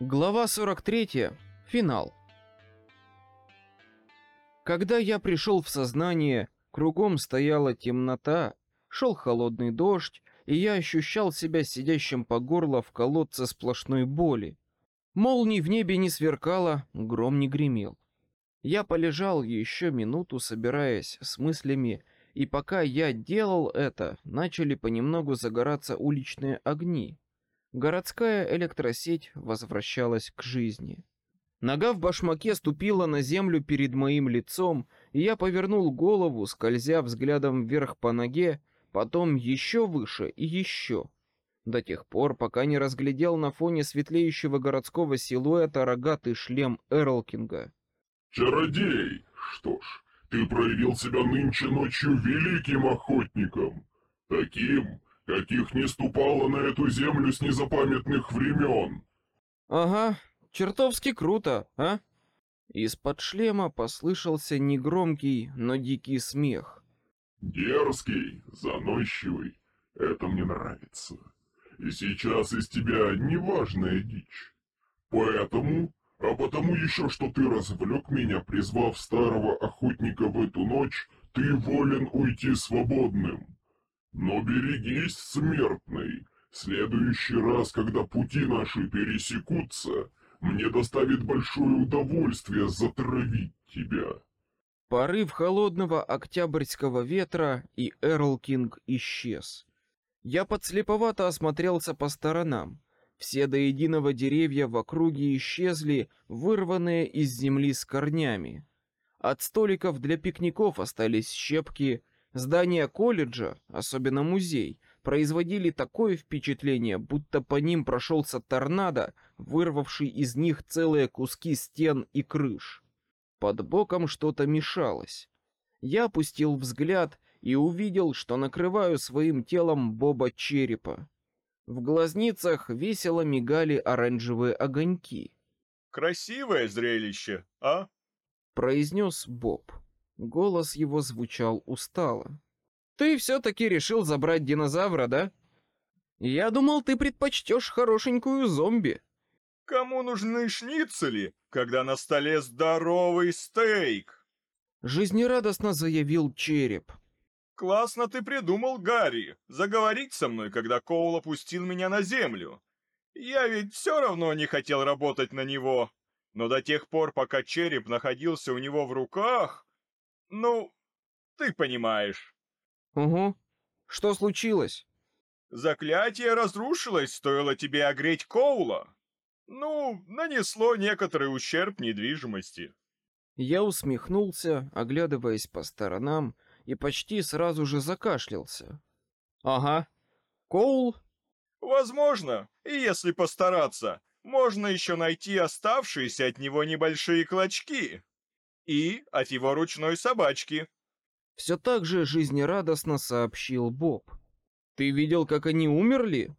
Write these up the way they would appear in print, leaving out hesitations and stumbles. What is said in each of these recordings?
Глава 43. Финал. Когда я пришел в сознание, кругом стояла темнота, шел холодный дождь, и я ощущал себя сидящим по горло в колодце сплошной боли. Молний в небе не сверкало, гром не гремел. Я полежал еще минуту, собираясь с мыслями, и пока я делал это, начали понемногу загораться уличные огни. Городская электросеть возвращалась к жизни. Нога в башмаке ступила на землю перед моим лицом, и я повернул голову, скользя взглядом вверх по ноге, потом еще выше и еще, до тех пор, пока не разглядел на фоне светлеющего городского силуэта рогатый шлем Эрлкинга. «Чародей! Что ж, ты проявил себя нынче ночью великим охотником, таким, каких не ступало на эту землю с незапамятных времен». «Ага, чертовски круто, а?» Из-под шлема послышался негромкий, но дикий смех. «Дерзкий, заносчивый, это мне нравится. И сейчас из тебя неважная дичь. Потому еще, что ты развлек меня, призвав старого охотника в эту ночь, ты волен уйти свободным. Но берегись, смертный, в следующий раз, когда пути наши пересекутся, мне доставит большое удовольствие затравить тебя». Порыв холодного октябрьского ветра, и Эрлкинг исчез. Я подслеповато осмотрелся по сторонам. Все до единого деревья в округе исчезли, вырванные из земли с корнями. От столиков для пикников остались щепки. Здания колледжа, особенно музей, производили такое впечатление, будто по ним прошелся торнадо, вырвавший из них целые куски стен и крыш. Под боком что-то мешалось. Я опустил взгляд и увидел, что накрываю своим телом Боба Черепа. В глазницах весело мигали оранжевые огоньки. «Красивое зрелище, а?» — произнес Боб. Голос его звучал устало. «Ты все-таки решил забрать динозавра, да? Я думал, ты предпочтешь хорошенькую зомби». «Кому нужны шницели, когда на столе здоровый стейк?» Жизнерадостно заявил Череп. «Классно ты придумал, Гарри, заговорить со мной, когда Коул опустил меня на землю. Я ведь все равно не хотел работать на него, но до тех пор, пока череп находился у него в руках... Ну, ты понимаешь». «Угу. Что случилось?» «Заклятие разрушилось, стоило тебе огреть Коула. Ну, нанесло некоторый ущерб недвижимости». Я усмехнулся, оглядываясь по сторонам, и почти сразу же закашлялся. «Ага. Коул?» «Возможно, и если постараться, можно еще найти оставшиеся от него небольшие клочки. И от его ручной собачки». Все так же жизнерадостно сообщил Боб. «Ты видел, как они умерли?»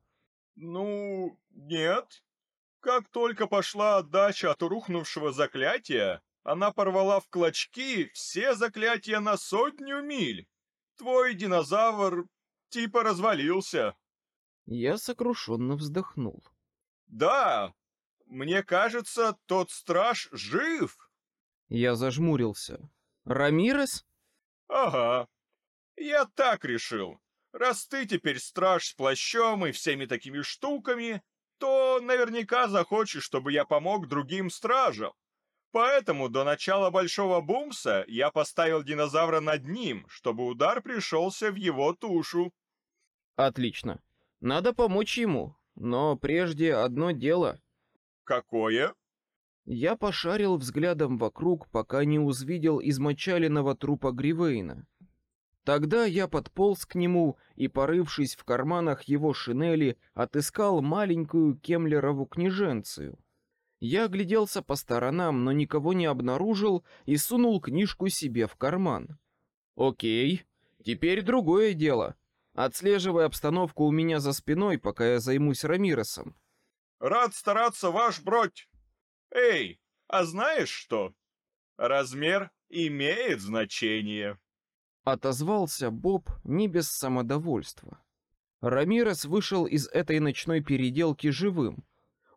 «Ну, нет. Как только пошла отдача от рухнувшего заклятия, она порвала в клочки все заклятия на 100 миль. Твой динозавр типа развалился». Я сокрушенно вздохнул. «Да, мне кажется, тот страж жив». Я зажмурился. «Рамирес?» «Ага, я так решил. Раз ты теперь страж с плащом и всеми такими штуками, то наверняка захочешь, чтобы я помог другим стражам. Поэтому до начала Большого Бумса я поставил динозавра над ним, чтобы удар пришелся в его тушу». «Отлично. Надо помочь ему, но прежде одно дело». «Какое?» Я пошарил взглядом вокруг, пока не увидел измочаленного трупа Гривейна. Тогда я подполз к нему и, порывшись в карманах его шинели, отыскал маленькую кемлерову книженцию. Я огляделся по сторонам, но никого не обнаружил и сунул книжку себе в карман. «Окей, теперь другое дело. Отслеживай обстановку у меня за спиной, пока я займусь Рамиресом». «Рад стараться, ваш бродь. Эй, а знаешь что? Размер имеет значение». Отозвался Боб не без самодовольства. Рамирес вышел из этой ночной переделки живым.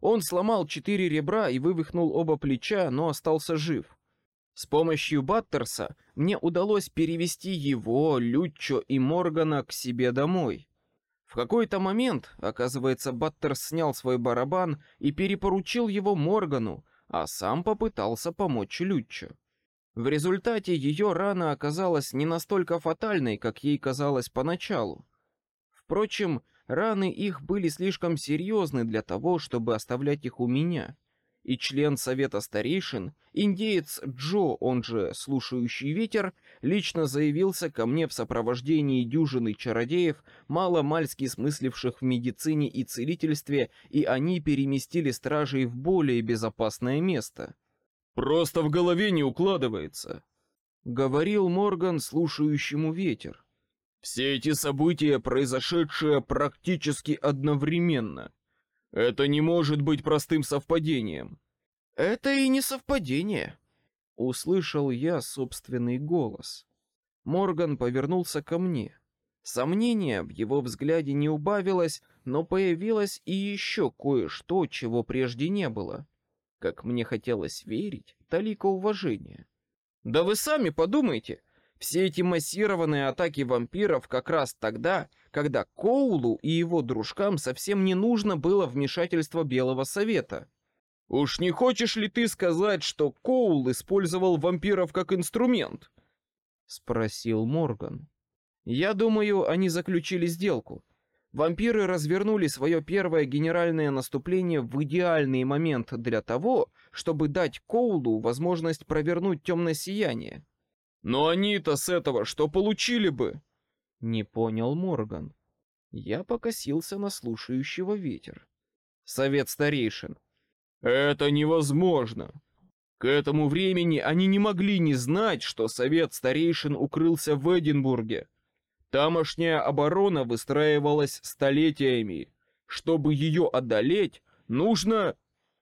Он сломал 4 ребра и вывихнул оба плеча, но остался жив. С помощью Баттерса мне удалось перевести его, Люччо и Моргана к себе домой. В какой-то момент, оказывается, Баттерс снял свой барабан и перепоручил его Моргану, а сам попытался помочь Люччо. В результате ее рана оказалась не настолько фатальной, как ей казалось поначалу. Впрочем, раны их были слишком серьезны для того, чтобы оставлять их у меня. И член совета старейшин, индеец Джо, он же слушающий ветер, лично заявился ко мне в сопровождении дюжины чародеев, мало-мальски смысливших в медицине и целительстве, и они переместили стражей в более безопасное место. «Просто в голове не укладывается», — говорил Морган слушающему ветер. «Все эти события, произошедшие практически одновременно. Это не может быть простым совпадением». «Это и не совпадение», — услышал я собственный голос. Морган повернулся ко мне. Сомнения в его взгляде не убавилось, но появилось и еще кое-что, чего прежде не было. Как мне хотелось верить, талика уважения. «Да вы сами подумайте, все эти массированные атаки вампиров как раз тогда, когда Коулу и его дружкам совсем не нужно было вмешательство Белого Совета. Уж не хочешь ли ты сказать, что Коул использовал вампиров как инструмент?» — спросил Морган. «Я думаю, они заключили сделку. Вампиры развернули свое первое генеральное наступление в идеальный момент для того, чтобы дать Коулу возможность провернуть темное сияние». «Но они-то с этого что получили бы?» — не понял Морган. Я покосился на слушающего ветер. «Совет старейшин». «Это невозможно. К этому времени они не могли не знать, что совет старейшин укрылся в Эдинбурге. Тамошняя оборона выстраивалась столетиями. Чтобы ее одолеть, нужно...»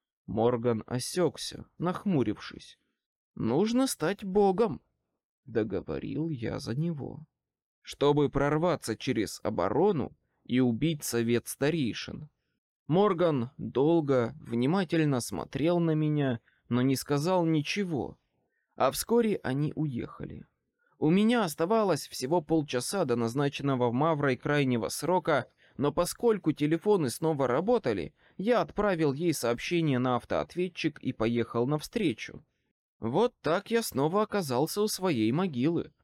Морган осекся, нахмурившись. «Нужно стать богом», — договорил я за него. «Чтобы прорваться через оборону и убить совет старейшин». Морган долго, внимательно смотрел на меня, но не сказал ничего. А вскоре они уехали. У меня оставалось всего полчаса до назначенного Маврой крайнего срока, но поскольку телефоны снова работали, я отправил ей сообщение на автоответчик и поехал навстречу. Вот так я снова оказался у своей могилы.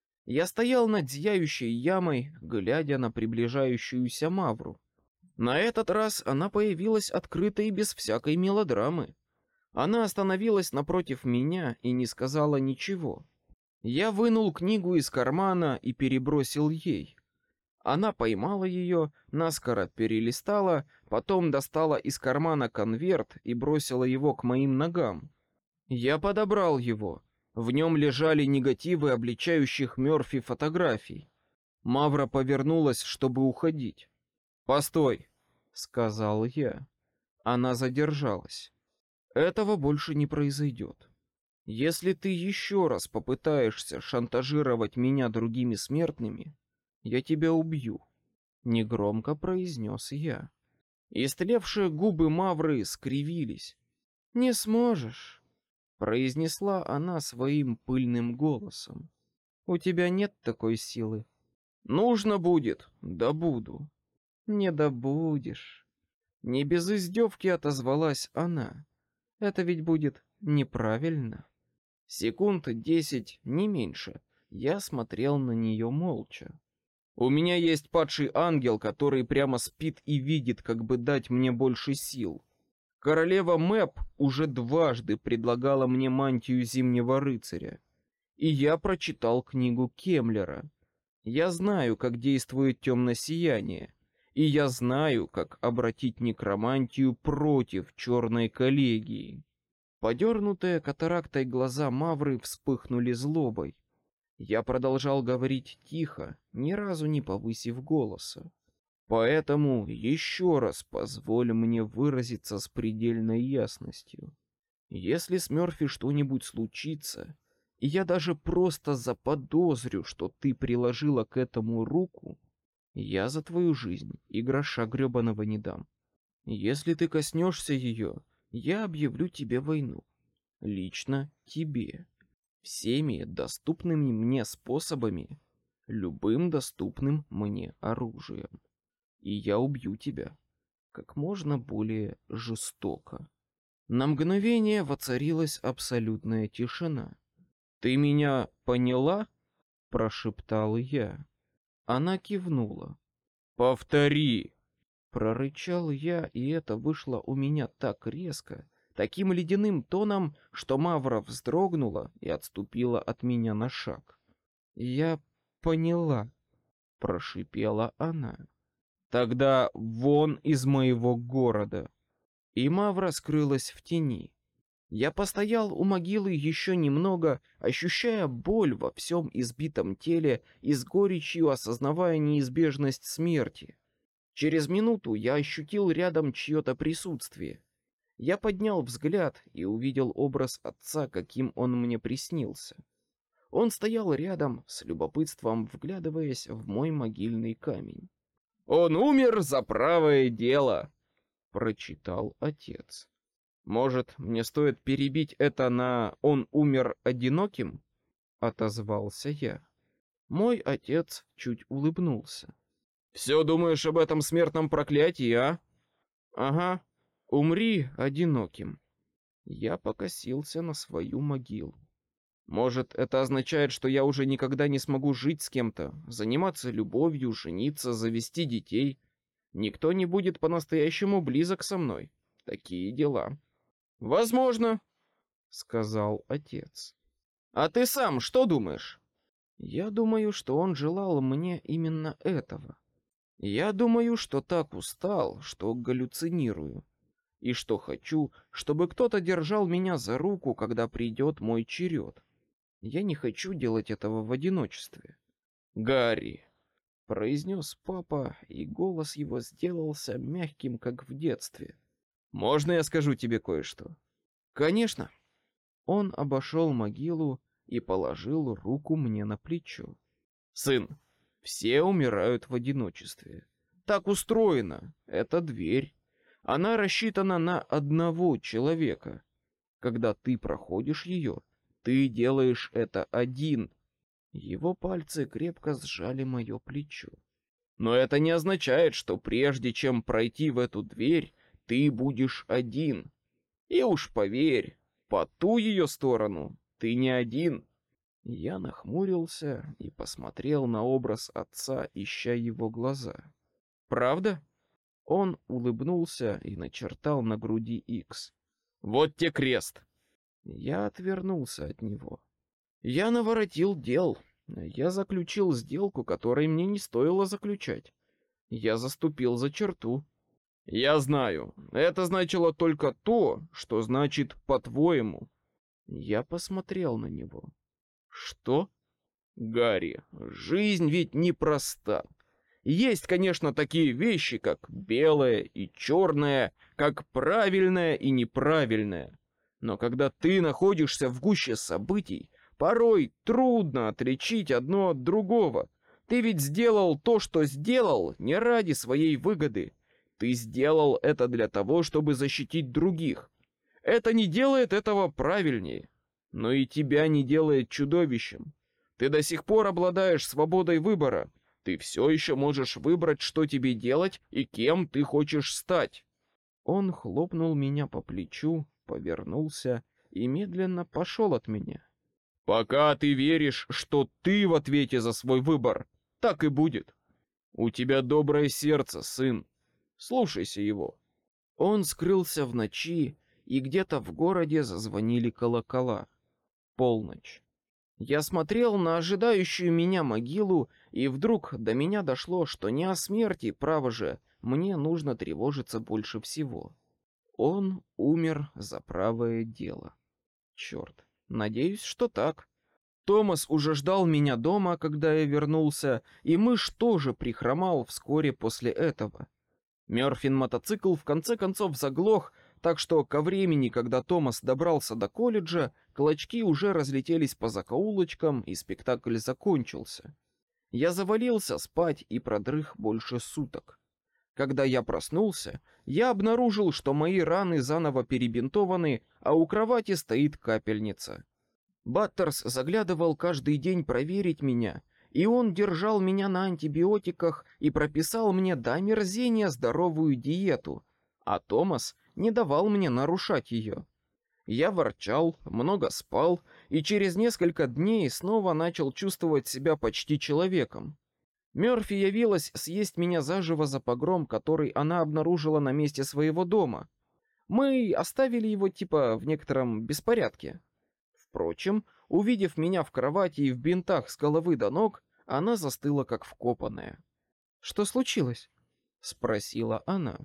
Я стоял над зияющей ямой, глядя на приближающуюся Мавру. На этот раз она появилась открыто и без всякой мелодрамы. Она остановилась напротив меня и не сказала ничего. Я вынул книгу из кармана и перебросил ей. Она поймала ее, наскоро перелистала, потом достала из кармана конверт и бросила его к моим ногам. Я подобрал его. В нем лежали негативы обличающих Мёрфи фотографий. Мавра повернулась, чтобы уходить. «Постой», — сказал я. Она задержалась. «Этого больше не произойдет. Если ты еще раз попытаешься шантажировать меня другими смертными, я тебя убью», — негромко произнес я. Истлевшие губы Мавры скривились. «Не сможешь», — произнесла она своим пыльным голосом. «У тебя нет такой силы». «Нужно будет, добуду». «Не добудешь». Не без издевки отозвалась она. «Это ведь будет неправильно». Секунд 10, не меньше, я смотрел на нее молча. «У меня есть падший ангел, который прямо спит и видит, как бы дать мне больше сил. Королева Мэп уже дважды предлагала мне мантию Зимнего рыцаря. И я прочитал книгу Кемлера. Я знаю, как действует темное сияние. И я знаю, как обратить некромантию против черной коллегии». Подернутые катарактой глаза Мавры вспыхнули злобой. Я продолжал говорить тихо, ни разу не повысив голоса. «Поэтому еще раз позволь мне выразиться с предельной ясностью. Если с Мёрфи что-нибудь случится, и я даже просто заподозрю, что ты приложила к этому руку, я за твою жизнь и гроша гребаного не дам. Если ты коснешься ее, я объявлю тебе войну. Лично тебе. Всеми доступными мне способами, любым доступным мне оружием. И я убью тебя как можно более жестоко. На мгновение воцарилась абсолютная тишина. «Ты меня поняла?» — прошептал я. Она кивнула. «Повтори!» — прорычал я, и это вышло у меня так резко, таким ледяным тоном, что Мавра вздрогнула и отступила от меня на шаг. «Я поняла», — прошипела она. «Тогда вон из моего города!» И Мавра скрылась в тени. Я постоял у могилы еще немного, ощущая боль во всем избитом теле и с горечью осознавая неизбежность смерти. Через минуту я ощутил рядом чье-то присутствие. Я поднял взгляд и увидел образ отца, каким он мне приснился. Он стоял рядом, с любопытством вглядываясь в мой могильный камень. «Он умер за правое дело!» — прочитал отец. «Может, мне стоит перебить это на «он умер одиноким»?» — отозвался я. Мой отец чуть улыбнулся. «Все думаешь об этом смертном проклятии, а?» «Ага, умри одиноким». Я покосился на свою могилу. «Может, это означает, что я уже никогда не смогу жить с кем-то, заниматься любовью, жениться, завести детей? Никто не будет по-настоящему близок со мной. Такие дела». «Возможно», — сказал отец. «А ты сам что думаешь?» «Я думаю, что он желал мне именно этого. Я думаю, что так устал, что галлюцинирую, и что хочу, чтобы кто-то держал меня за руку, когда придет мой черед. Я не хочу делать этого в одиночестве». «Гарри», — произнес папа, и голос его сделался мягким, как в детстве. «Можно я скажу тебе кое-что?» «Конечно». Он обошел могилу и положил руку мне на плечо. «Сын, все умирают в одиночестве. Так устроено. Это дверь. Она рассчитана на одного человека. Когда ты проходишь ее, ты делаешь это один». Его пальцы крепко сжали мое плечо. «Но это не означает, что прежде чем пройти в эту дверь, ты будешь один. И уж поверь, по ту ее сторону ты не один». Я нахмурился и посмотрел на образ отца, ища его глаза. «Правда?» Он улыбнулся и начертал на груди Х. «Вот те крест!» Я отвернулся от него. Я наворотил дел. Я заключил сделку, которой мне не стоило заключать. Я заступил за черту. «Я знаю, это значило только то, что значит «по-твоему». Я посмотрел на него. «Что?» «Гарри, жизнь ведь непроста. Есть, конечно, такие вещи, как белое и черное, как правильное и неправильное. Но когда ты находишься в гуще событий, порой трудно отличить одно от другого. Ты ведь сделал то, что сделал, не ради своей выгоды. Ты сделал это для того, чтобы защитить других. Это не делает этого правильнее, но и тебя не делает чудовищем. Ты до сих пор обладаешь свободой выбора. Ты все еще можешь выбрать, что тебе делать и кем ты хочешь стать». Он хлопнул меня по плечу, повернулся и медленно пошел от меня. «Пока ты веришь, что ты в ответе за свой выбор, так и будет. У тебя доброе сердце, сын. Слушайся его». Он скрылся в ночи, и где-то в городе зазвонили колокола. Полночь. Я смотрел на ожидающую меня могилу, и вдруг до меня дошло, что не о смерти, право же, мне нужно тревожиться больше всего. Он умер за правое дело. Черт, надеюсь, что так. Томас уже ждал меня дома, когда я вернулся, и мышь тоже прихромал вскоре после этого. Мёрфин-мотоцикл в конце концов заглох, так что ко времени, когда Томас добрался до колледжа, клочки уже разлетелись по закоулочкам, и спектакль закончился. Я завалился спать и продрых больше суток. Когда я проснулся, я обнаружил, что мои раны заново перебинтованы, а у кровати стоит капельница. Баттерс заглядывал каждый день проверить меня, и он держал меня на антибиотиках и прописал мне до омерзения здоровую диету, а Томас не давал мне нарушать ее. Я ворчал, много спал, и через несколько дней снова начал чувствовать себя почти человеком. Мёрфи явилась съесть меня заживо за погром, который она обнаружила на месте своего дома. Мы оставили его типа в некотором беспорядке. Впрочем, увидев меня в кровати и в бинтах с головы до ног, она застыла как вкопанная. «Что случилось?» — спросила она.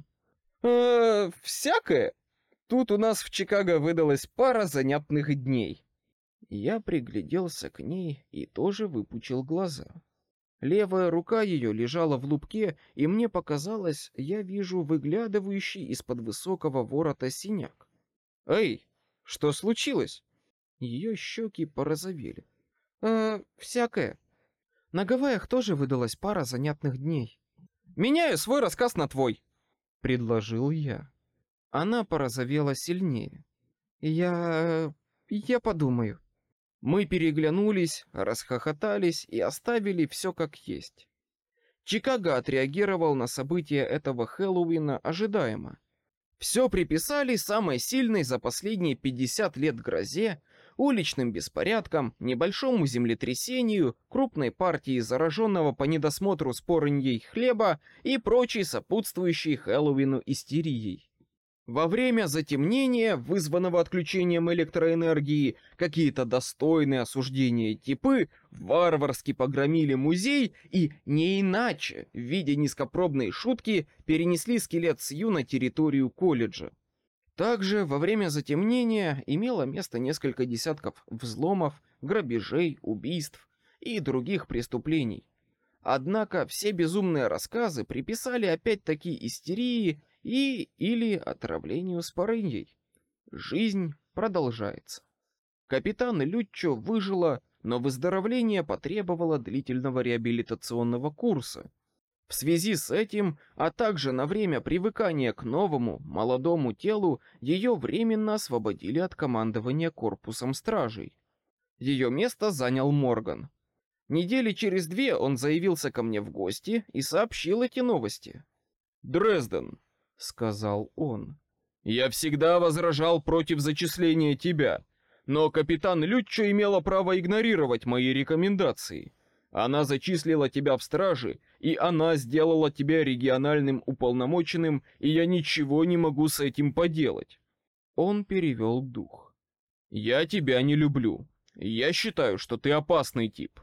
«Всякое. Тут у нас в Чикаго выдалась пара занятных дней». Я пригляделся к ней и тоже выпучил глаза. Левая рука ее лежала в лупке, и мне показалось, я вижу выглядывающий из-под высокого ворота синяк. «Эй, что случилось?» Ее щеки порозовели. Всякое. На Гавайях тоже выдалась пара занятных дней. Меняю свой рассказ на твой, предложил я. Она порозовела сильнее. Я подумаю. Мы переглянулись, расхохотались и оставили все как есть. Чикаго отреагировал на события этого Хэллоуина ожидаемо. Все приписали самой сильной за последние 50 лет грозе, уличным беспорядкам, небольшому землетрясению, крупной партии зараженного по недосмотру с порыньей хлеба и прочей сопутствующей Хэллоуину истерией. Во время затемнения, вызванного отключением электроэнергии, какие-то достойные осуждения типы варварски погромили музей и, не иначе, в виде низкопробной шутки, перенесли скелет Сью на территорию колледжа. Также во время затемнения имело место несколько десятков взломов, грабежей, убийств и других преступлений. Однако все безумные рассказы приписали опять-таки истерии или отравлению спорыньей. Жизнь продолжается. Капитан Люччо выжила, но выздоровление потребовало длительного реабилитационного курса. В связи с этим, а также на время привыкания к новому, молодому телу, ее временно освободили от командования корпусом стражей. Ее место занял Морган. Недели через 2 он заявился ко мне в гости и сообщил эти новости. «Дрезден», — сказал он, — «я всегда возражал против зачисления тебя, но капитан Люччо имела право игнорировать мои рекомендации. Она зачислила тебя в стражи, и она сделала тебя региональным уполномоченным, и я ничего не могу с этим поделать». Он перевел дух. «Я тебя не люблю. Я считаю, что ты опасный тип».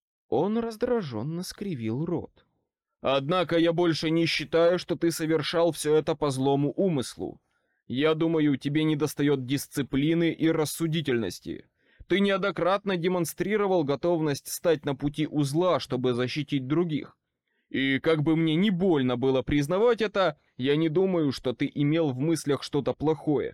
Он раздраженно скривил рот. «Однако я больше не считаю, что ты совершал все это по злому умыслу. Я думаю, тебе недостает дисциплины и рассудительности. Ты неоднократно демонстрировал готовность стать на пути у зла, чтобы защитить других. И как бы мне ни больно было признавать это, я не думаю, что ты имел в мыслях что-то плохое.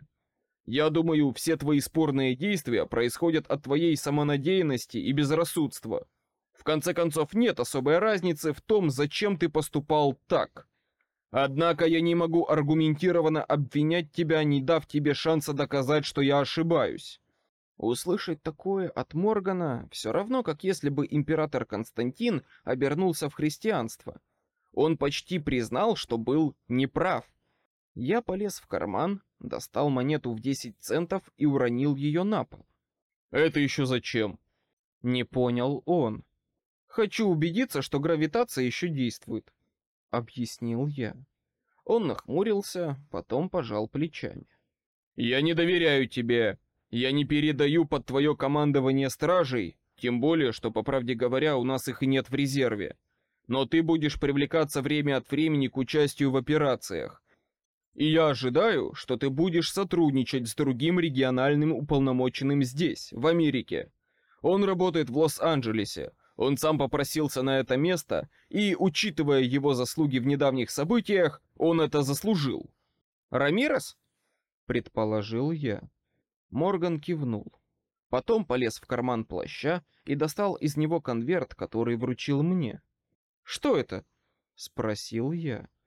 Я думаю, все твои спорные действия происходят от твоей самонадеянности и безрассудства. В конце концов, нет особой разницы в том, зачем ты поступал так. Однако я не могу аргументированно обвинять тебя, не дав тебе шанса доказать, что я ошибаюсь». Услышать такое от Моргана все равно, как если бы император Константин обернулся в христианство. Он почти признал, что был неправ. Я полез в карман, достал монету в 10 центов и уронил ее на пол. «Это еще зачем?» Не понял он. «Хочу убедиться, что гравитация еще действует», — объяснил я. Он нахмурился, потом пожал плечами. «Я не доверяю тебе. Я не передаю под твое командование стражей, тем более, что, по правде говоря, у нас их и нет в резерве. Но ты будешь привлекаться время от времени к участию в операциях. И я ожидаю, что ты будешь сотрудничать с другим региональным уполномоченным здесь, в Америке. Он работает в Лос-Анджелесе. Он сам попросился на это место, и, учитывая его заслуги в недавних событиях, он это заслужил». «Рамирес?» — предположил я. Морган кивнул. Потом полез в карман плаща и достал из него конверт, который вручил мне. «Что это?» — спросил я.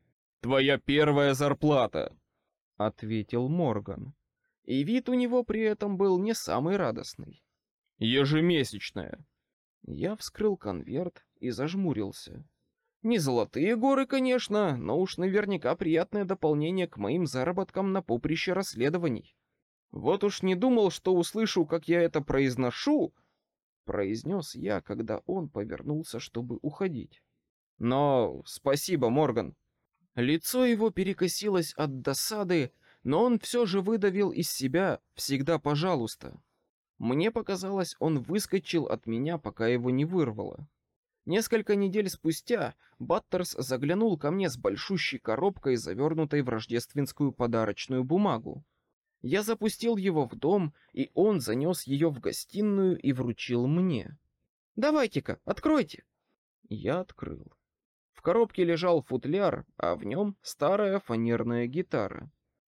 Твоя первая зарплата, ответил Морган. И вид у него при этом был не самый радостный. Ежемесячная. Я вскрыл конверт и зажмурился. Не золотые горы, конечно, но уж наверняка приятное дополнение к моим заработкам на поприще расследований. Вот уж не думал, что услышу, как я это произношу, произнес я, когда он повернулся, чтобы уходить. Но спасибо, Морган. Лицо его перекосилось от досады, но он все же выдавил из себя всегда пожалуйста. Мне показалось, он выскочил от меня, пока его не вырвало. Несколько недель спустя Баттерс заглянул ко мне с большущей коробкой, завернутой в рождественскую подарочную бумагу. Я запустил его в дом, и он занес ее в гостиную и вручил мне. «Давайте-ка, откройте!» Я открыл. В коробке лежал футляр, а в нем старая фанерная гитара.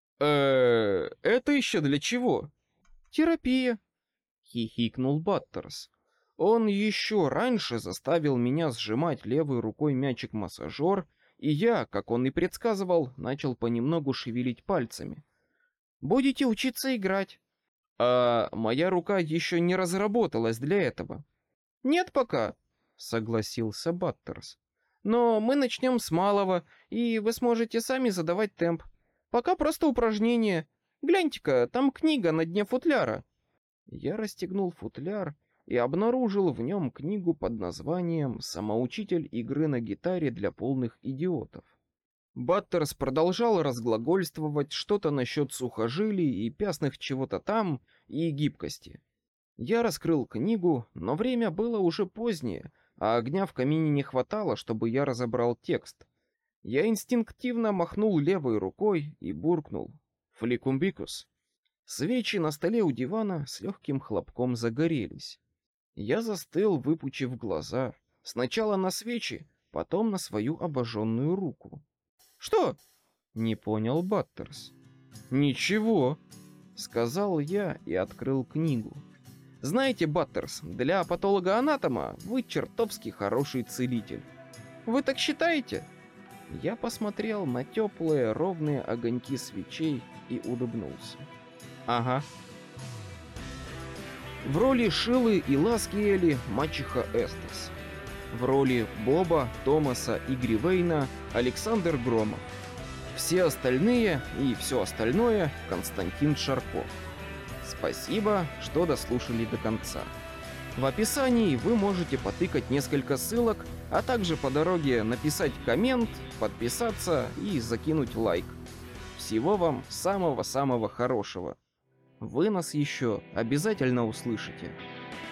Это еще для чего?» «Терапия», — хихикнул Баттерс. Он еще раньше заставил меня сжимать левой рукой мячик-массажер, и я, как он и предсказывал, начал понемногу шевелить пальцами. «Будете учиться играть». «А моя рука еще не разработалась для этого». «Нет пока», — согласился Баттерс. «Но мы начнем с малого, и вы сможете сами задавать темп. Пока просто упражнение. Гляньте-ка, там книга на дне футляра». Я расстегнул футляр и обнаружил в нем книгу под названием «Самоучитель игры на гитаре для полных идиотов». Баттерс продолжал разглагольствовать что-то насчет сухожилий и пястных чего-то там и гибкости. Я раскрыл книгу, но время было уже позднее, а огня в камине не хватало, чтобы я разобрал текст. Я инстинктивно махнул левой рукой и буркнул «Фликумбикус». Свечи на столе у дивана с легким хлопком загорелись. Я застыл, выпучив глаза, сначала на свечи, потом на свою обожженную руку. «Что?» — не понял Баттерс. «Ничего», — сказал я и открыл книгу. «Знаете, Баттерс, для патолога-анатома вы чертовски хороший целитель». «Вы так считаете?» Я посмотрел на теплые ровные огоньки свечей и улыбнулся. «Ага». В роли Шилы и Ласкиэли мачеха Эстес. В роли Боба, Томаса и Гривейна Александр Громов. Все остальные и все остальное Константин Шарков. Спасибо, что дослушали до конца. В описании вы можете потыкать несколько ссылок, а также по дороге написать коммент, подписаться и закинуть лайк. Всего вам самого-самого хорошего. Вы нас еще обязательно услышите.